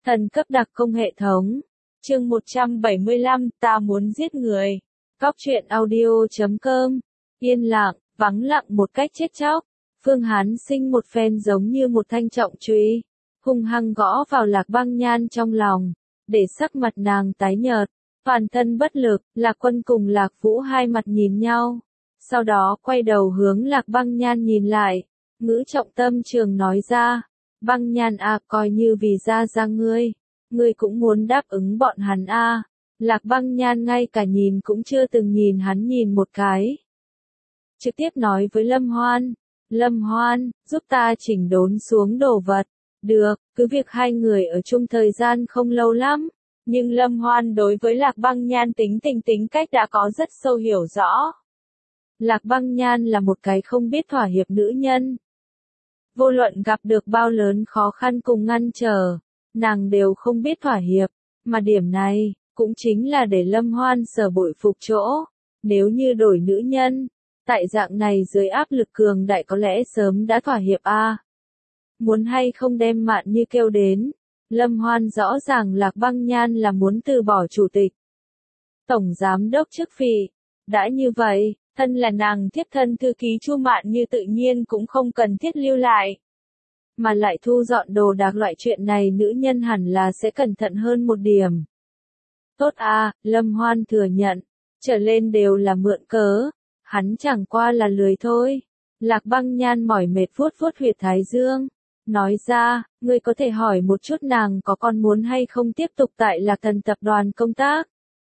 Thần cấp đặc công hệ thống. Chương 175, ta muốn giết người. Cóc truyện audio.com. Yên lặng, vắng lặng một cách chết chóc. Phương Hán Sinh một phen giống như một thanh trọng chùy, hung hăng gõ vào Lạc Băng Nhan trong lòng, để sắc mặt nàng tái nhợt, toàn thân bất lực. Lạc Quân cùng Lạc Vũ hai mặt nhìn nhau, sau đó quay đầu hướng Lạc Băng Nhan nhìn lại, ngữ trọng tâm trường nói ra, Băng Nhan à, coi như vì gia ngươi cũng muốn đáp ứng bọn hắn à. Lạc Băng Nhan ngay cả nhìn cũng chưa từng nhìn hắn nhìn một cái, trực tiếp nói với Lâm Hoan, giúp ta chỉnh đốn xuống đồ vật. Được, cứ việc hai người ở chung thời gian không lâu lắm, nhưng Lâm Hoan đối với Lạc Băng Nhan tính cách đã có rất sâu hiểu rõ. Lạc Băng Nhan là một cái không biết thỏa hiệp nữ nhân. Vô luận gặp được bao lớn khó khăn cùng ngăn trở, nàng đều không biết thỏa hiệp, mà điểm này cũng chính là để Lâm Hoan sở bội phục chỗ. Nếu như đổi nữ nhân, tại dạng này dưới áp lực cường đại có lẽ sớm đã thỏa hiệp a. Muốn hay không đem Mạn Như kêu đến, Lâm Hoan rõ ràng Lạc Băng Nhan là muốn từ bỏ chủ tịch, tổng giám đốc chức vị. Đã như vậy, thân là nàng thiếp thân thư ký Chu Mạn Như tự nhiên cũng không cần thiết lưu lại. Mà lại thu dọn đồ đạc loại chuyện này nữ nhân hẳn là sẽ cẩn thận hơn một điểm. Tốt à, Lâm Hoan thừa nhận, trở lên đều là mượn cớ, hắn chẳng qua là lười thôi. Lạc Băng Nhan mỏi mệt vuốt huyệt thái dương, nói ra, ngươi có thể hỏi một chút nàng có còn muốn hay không tiếp tục tại Lạc Thần tập đoàn công tác.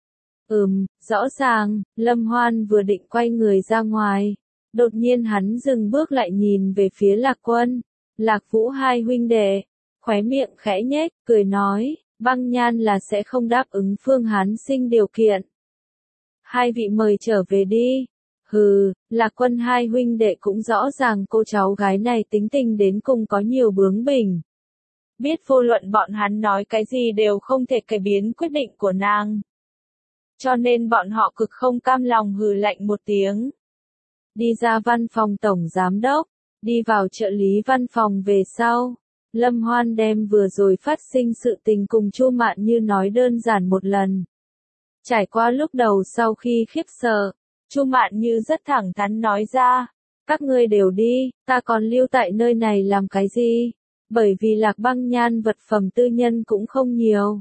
Rõ ràng. Lâm Hoan vừa định quay người ra ngoài, đột nhiên hắn dừng bước lại nhìn về phía Lạc Quân, Lạc Vũ hai huynh đệ, khóe miệng khẽ nhếch, cười nói, Băng Nhan là sẽ không đáp ứng Phương Hán Sinh điều kiện. Hai vị mời trở về đi. Hừ, Lạc Quân hai huynh đệ cũng rõ ràng cô cháu gái này tính tình đến cùng có nhiều bướng bỉnh. Biết vô luận bọn hắn nói cái gì đều không thể cải biến quyết định của nàng. Cho nên bọn họ cực không cam lòng hừ lạnh một tiếng. Đi ra văn phòng tổng giám đốc, đi vào trợ lý văn phòng về sau. Lâm Hoan đem vừa rồi phát sinh sự tình cùng Chu Mạn Như nói đơn giản một lần. Trải qua lúc đầu sau khi khiếp sợ, Chu Mạn Như rất thẳng thắn nói ra, các ngươi đều đi, ta còn lưu tại nơi này làm cái gì? Bởi vì Lạc Băng Nhan vật phẩm tư nhân cũng không nhiều.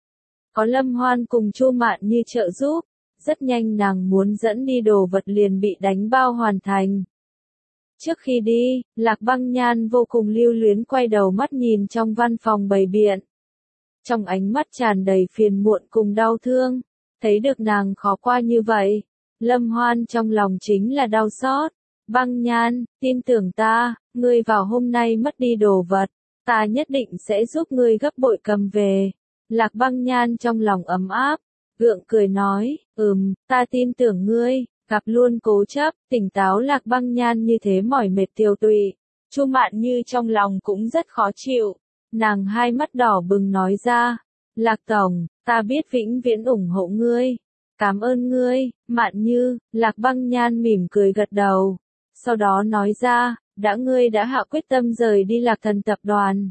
Có Lâm Hoan cùng Chu Mạn Như trợ giúp, rất nhanh nàng muốn dẫn đi đồ vật liền bị đánh bao hoàn thành. Trước khi đi, Lạc Băng Nhan vô cùng lưu luyến quay đầu mắt nhìn trong văn phòng bày biện. Trong ánh mắt tràn đầy phiền muộn cùng đau thương, thấy được nàng khó qua như vậy, Lâm Hoan trong lòng chính là đau xót. Băng Nhan, tin tưởng ta, ngươi vào hôm nay mất đi đồ vật, ta nhất định sẽ giúp ngươi gấp bội cầm về. Lạc Băng Nhan trong lòng ấm áp, gượng cười nói, ta tin tưởng ngươi. Gặp luôn cố chấp, tỉnh táo Lạc Băng Nhan như thế mỏi mệt tiêu tụy, Chu Mạn Như trong lòng cũng rất khó chịu, nàng hai mắt đỏ bừng nói ra, Lạc Tổng, ta biết vĩnh viễn ủng hộ ngươi, cảm ơn ngươi. Mạn Như, Lạc Băng Nhan mỉm cười gật đầu, sau đó nói ra, ngươi đã hạ quyết tâm rời đi Lạc Thần tập đoàn,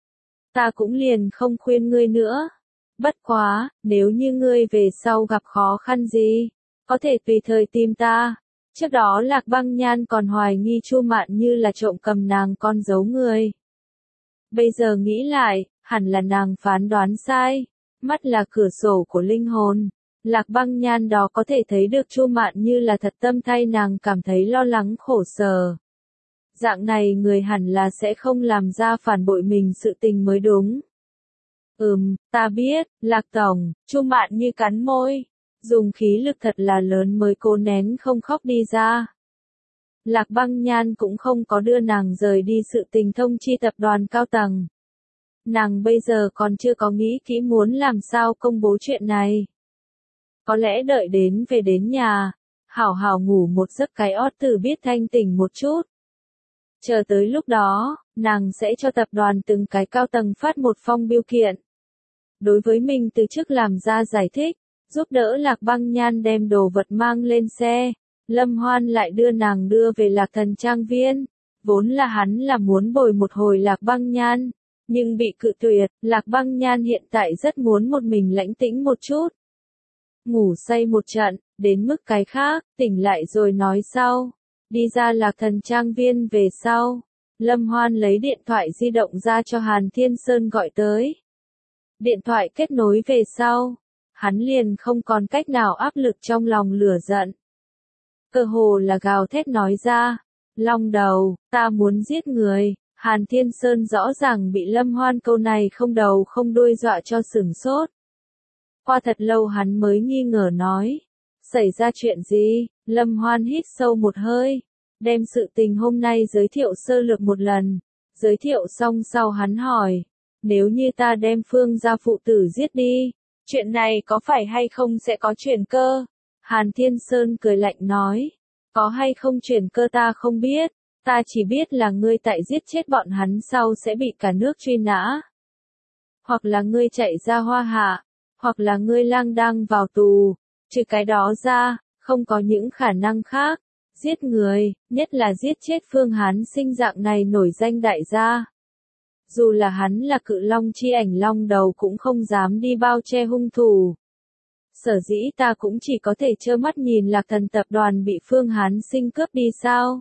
ta cũng liền không khuyên ngươi nữa, bất quá, nếu như ngươi về sau gặp khó khăn gì, có thể tùy thời tìm ta. Trước đó Lạc Băng Nhan còn hoài nghi Chu Mạn Như là trộm cầm nàng con dấu người. Bây giờ nghĩ lại, hẳn là nàng phán đoán sai. Mắt là cửa sổ của linh hồn. Lạc Băng Nhan đó có thể thấy được Chu Mạn Như là thật tâm thay nàng cảm thấy lo lắng khổ sở. Dạng này người hẳn là sẽ không làm ra phản bội mình sự tình mới đúng. Ta biết, Lạc Tổng. Chu Mạn Như cắn môi, dùng khí lực thật là lớn mới cố nén không khóc đi ra. Lạc Băng Nhan cũng không có đưa nàng rời đi sự tình thông chi tập đoàn cao tầng. Nàng bây giờ còn chưa có nghĩ kỹ muốn làm sao công bố chuyện này. Có lẽ đợi về đến nhà, hảo hảo ngủ một giấc cái ót tử biết thanh tỉnh một chút. Chờ tới lúc đó, nàng sẽ cho tập đoàn từng cái cao tầng phát một phong bưu kiện. Đối với mình từ trước làm ra giải thích, giúp đỡ Lạc Băng Nhan đem đồ vật mang lên xe. Lâm Hoan lại đưa nàng đưa về Lạc Thần trang viên. Vốn là hắn là muốn bồi một hồi Lạc Băng Nhan, nhưng bị cự tuyệt. Lạc Băng Nhan hiện tại rất muốn một mình lãnh tĩnh một chút. Ngủ say một trận, đến mức cái khác, tỉnh lại rồi nói sau. Đi ra Lạc Thần Trang Viên về sau. Lâm Hoan lấy điện thoại di động ra cho Hàn Thiên Sơn gọi tới. Điện thoại kết nối về sau. Hắn liền không còn cách nào áp lực trong lòng lửa giận. Cơ hồ là gào thét nói ra. Long đầu, ta muốn giết người. Hàn Thiên Sơn rõ ràng bị Lâm Hoan câu này không đầu không đuôi dọa cho sửng sốt. Qua thật lâu hắn mới nghi ngờ nói. Xảy ra chuyện gì? Lâm Hoan hít sâu một hơi. Đem sự tình hôm nay giới thiệu sơ lược một lần. Giới thiệu xong sau hắn hỏi. Nếu như ta đem Phương gia phụ tử giết đi, chuyện này có phải hay không sẽ có chuyển cơ? Hàn Thiên Sơn cười lạnh nói. Có hay không chuyển cơ ta không biết. Ta chỉ biết là ngươi tại giết chết bọn hắn sau sẽ bị cả nước truy nã. Hoặc là ngươi chạy ra Hoa Hạ. Hoặc là ngươi lang đang vào tù. Trừ cái đó ra, không có những khả năng khác. Giết người, nhất là giết chết Phương Hán Sinh dạng này nổi danh đại gia. Dù là hắn là Cự Long chi ảnh long đầu cũng không dám đi bao che hung thủ. Sở dĩ ta cũng chỉ có thể trơ mắt nhìn Lạc Thần tập đoàn bị Phương Hán Sinh cướp đi sao.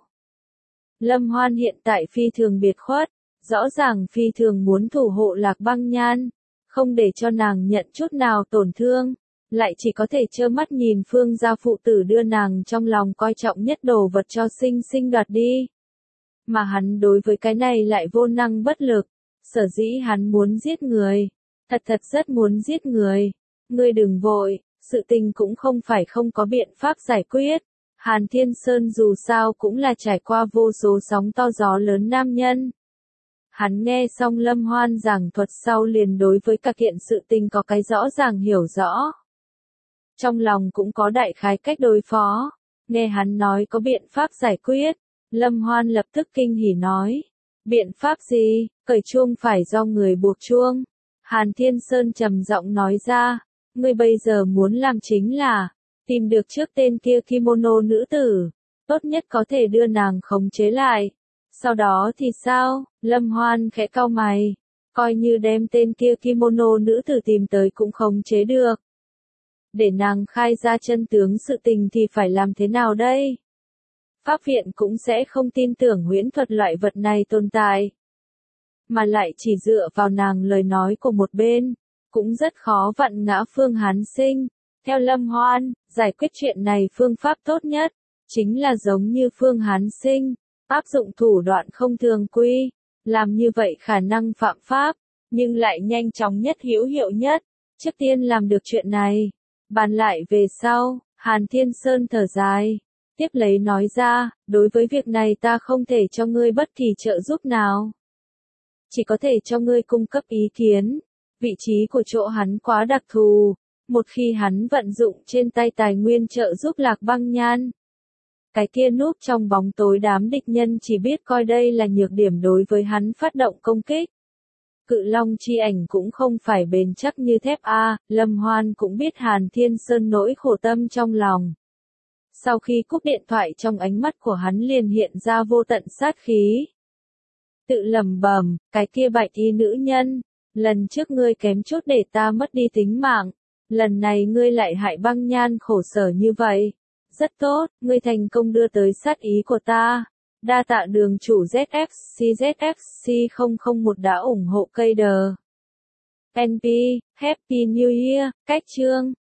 Lâm Hoan hiện tại phi thường biệt khuất, rõ ràng phi thường muốn thủ hộ Lạc Băng Nhan, không để cho nàng nhận chút nào tổn thương, lại chỉ có thể trơ mắt nhìn Phương gia phụ tử đưa nàng trong lòng coi trọng nhất đồ vật cho Sinh Sinh đoạt đi. Mà hắn đối với cái này lại vô năng bất lực, sở dĩ hắn muốn giết người, thật rất muốn giết người. Ngươi đừng vội, sự tình cũng không phải không có biện pháp giải quyết. Hàn Thiên Sơn dù sao cũng là trải qua vô số sóng to gió lớn nam nhân. Hắn nghe xong Lâm Hoan giảng thuật sau liền đối với cả kiện sự tình có cái rõ ràng hiểu rõ. Trong lòng cũng có đại khái cách đối phó. Nghe hắn nói có biện pháp giải quyết. Lâm Hoan lập tức kinh hỉ nói. Biện pháp gì? Cởi chuông phải do người buộc chuông. Hàn Thiên Sơn trầm giọng nói ra. Ngươi bây giờ muốn làm chính là tìm được trước tên kia kimono nữ tử. Tốt nhất có thể đưa nàng khống chế lại. Sau đó thì sao? Lâm Hoan khẽ cau mày. Coi như đem tên kia kimono nữ tử tìm tới cũng khống chế được. Để nàng khai ra chân tướng sự tình thì phải làm thế nào đây? Pháp viện cũng sẽ không tin tưởng huyễn thuật loại vật này tồn tại. Mà lại chỉ dựa vào nàng lời nói của một bên, cũng rất khó vặn ngã Phương Hán Sinh. Theo Lâm Hoan, giải quyết chuyện này phương pháp tốt nhất, chính là giống như Phương Hán Sinh, áp dụng thủ đoạn không thường quy. Làm như vậy khả năng phạm pháp, nhưng lại nhanh chóng nhất hữu hiệu nhất. Trước tiên làm được chuyện này, bàn lại về sau. Hàn Thiên Sơn thở dài, tiếp lấy nói ra, đối với việc này ta không thể cho ngươi bất kỳ trợ giúp nào. Chỉ có thể cho ngươi cung cấp ý kiến. Vị trí của chỗ hắn quá đặc thù, một khi hắn vận dụng trên tay tài nguyên trợ giúp Lạc Băng Nhan, cái kia núp trong bóng tối đám địch nhân chỉ biết coi đây là nhược điểm đối với hắn phát động công kích. Cự Long chi ảnh cũng không phải bền chắc như thép a. Lâm Hoan cũng biết Hàn Thiên Sơn nỗi khổ tâm trong lòng. Sau khi cúp điện thoại trong ánh mắt của hắn liền hiện ra vô tận sát khí. Tự lẩm bẩm, cái kia bạch y nữ nhân, lần trước ngươi kém chút để ta mất đi tính mạng, lần này ngươi lại hại Băng Nhan khổ sở như vậy. Rất tốt, ngươi thành công đưa tới sát ý của ta. Đa tạ đường chủ ZFC 001 đã ủng hộ cây đờ. NP, Happy New Year, cách chương.